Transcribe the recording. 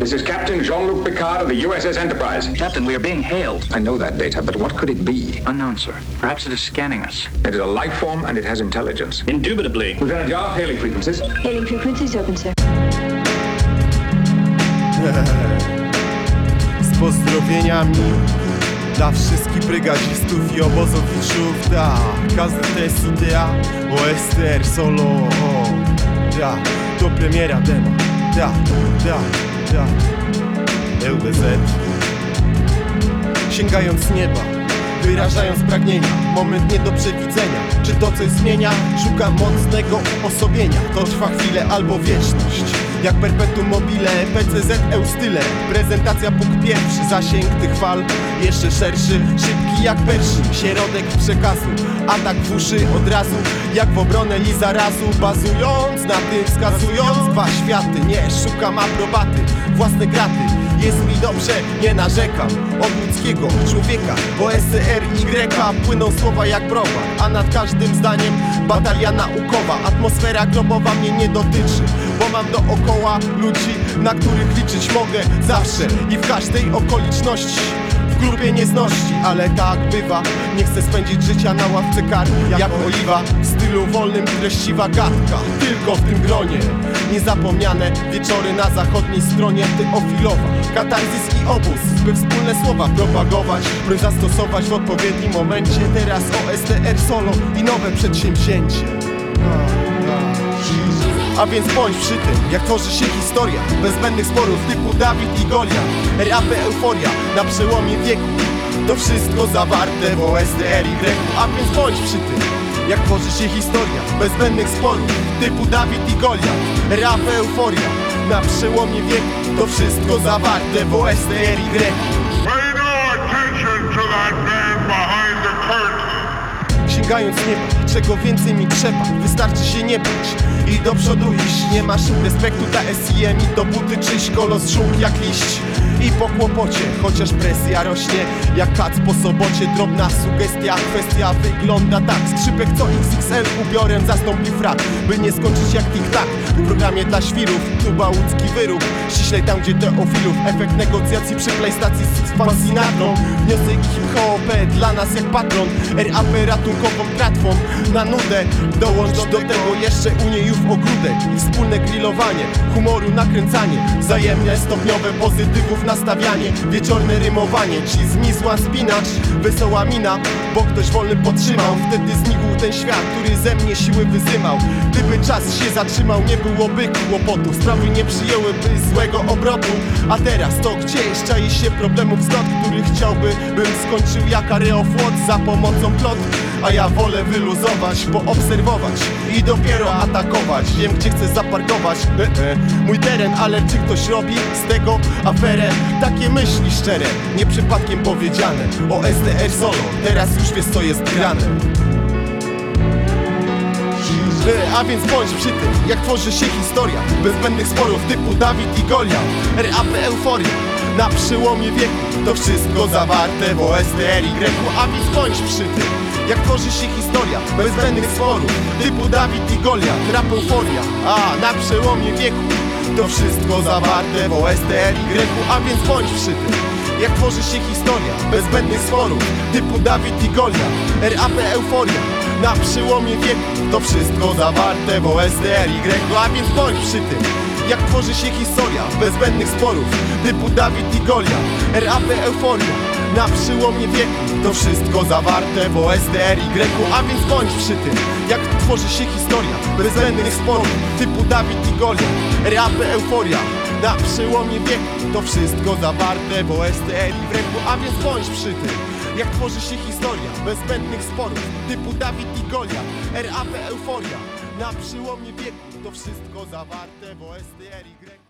This is Captain Jean-Luc Picard of the USS Enterprise. Captain, we are being hailed. I know that data, but what could it be? Unknown, sir. Perhaps it is scanning us. It is a life form and it has intelligence. Indubitably. Lieutenant Yard, hailing frequencies. Hailing frequencies open, sir. Z pozdrowieniami dla wszystkich brygadzistów i obozowiczów. Każdy to jest idea. OSTR solo. To premiera dema. LBZ. Sięgając nieba, wyrażając pragnienia, moment nie do przewidzenia. Czy to coś zmienia? Szukam mocnego uosobienia. To trwa chwilę albo wieczność. Jak perpetuum mobile, PCZ Eustyle. Prezentacja punkt pierwszy, zasięg tych fal jeszcze szerszy, szybki jak perszy. Środek przekazu, atak w uszy od razu, jak w obronę i zarazu. Bazując na tym, wskazując dwa światy. Nie szukam aprobaty, własne graty. Jest mi dobrze, nie narzekam. Od ludzkiego człowieka OSTR Y płyną słowa jak browar, a nad każdym zdaniem batalia naukowa. Atmosfera grobowa mnie nie dotyczy, bo mam dookoła ludzi, na których liczyć mogę zawsze i w każdej okoliczności. W grupie niezności, ale tak bywa. Nie chcę spędzić życia na ławce kar jak oliwa, w stylu wolnym treściwa gadka. Tylko w tym gronie niezapomniane wieczory na zachodniej stronie Teofilowa. Katarzys i obóz, by wspólne słowa propagować, by zastosować w odpowiednim momencie. Teraz OSTR solo i nowe przedsięwzięcie. A więc bądź przy tym, jak tworzy się historia bez zbędnych sporów typu Dawid i Goliat. RAP euforia na przełomie wieku. To wszystko zawarte w OSTR Y. A więc bądź przy tym, jak tworzy się historia bez zbędnych sporów typu Dawid i Goliat. RAP euforia na przełomie wieku. To wszystko zawarte w OSTR Y. Pay no attention to that man behind the curtain. Sięgając nieba, czego więcej mi trzeba. Wystarczy się nie bać i do przodu iść. Nie masz respektu dla SIM i do buty czyś. Kolos żółk jak liść i po kłopocie, chociaż presja rośnie jak kac po sobocie. Drobna sugestia, kwestia wygląda tak. Skrzypek co XXL ubiorem zastąpi frak, by nie skończyć jak tik-tak. W programie dla świrów, tuba łódzki wyrób. Ściślej tam gdzie teofilów. Efekt negocjacji przy PlayStacji z fascinatrą. Wniosek hip-hop dla nas jak patron. RAP ratunkową tratwą na nudę. Dołącz do tego jeszcze uniejów ogródek i wspólne grillowanie, humoru nakręcanie, wzajemne stopniowe pozytywów nastawianie, wieczorne rymowanie, cheese spinacz, wesoła mina, bo ktoś wolny podtrzymał. Wtedy znikł ten świat, który ze mnie siły wyzymał. Gdyby czas się zatrzymał, nie byłoby kłopotów, sprawy nie przyjęłyby złego obrotu. A teraz to gdzieś czai się problemów zlot, który chciałby, bym skończył jak areoflot za pomocą plot. A ja wolę wyluzować, poobserwować i dopiero atakować. Wiem gdzie chcę zaparkować mój teren, ale czy ktoś robi z tego aferę? Takie myśli szczere, nie przypadkiem powiedziane. OSTR solo, teraz już wiesz co jest grane. A więc bądź przy tym, jak tworzy się historia bez zbędnych sporów typu Dawid i Goliat. RAP euforia na przełomie wieku. To wszystko zawarte w OSTR Y. A więc bądź przy tym, jak tworzy się historia bez zbędnych sporów typu Dawid i Goliat. Rap euforia, na przełomie wieku. To wszystko zawarte w OSTR Y. A więc bądź przy tym, jak tworzy się historia bez zbędnych sporów typu Dawid i Goliat. RAP euforia na przełomie wieku. To wszystko zawarte w OSTR Y. A więc bądź przy tym, jak tworzy się historia bez zbędnych sporów typu Dawid i Goliat. RAP euforia na przełomie wieku. To wszystko zawarte w OSTR Y. A więc bądź przy tym, jak tworzy się historia bez zbędnych sporów typu Dawid i Goliat. RAP euforia na przełomie wieku. To wszystko zawarte w OSTR Y. A więc bądź przy tym, jak tworzy się historia bez zbędnych sporów typu Dawid i Goliat. RAP euforia na przełomie wieku. To wszystko zawarte w OSTR Y.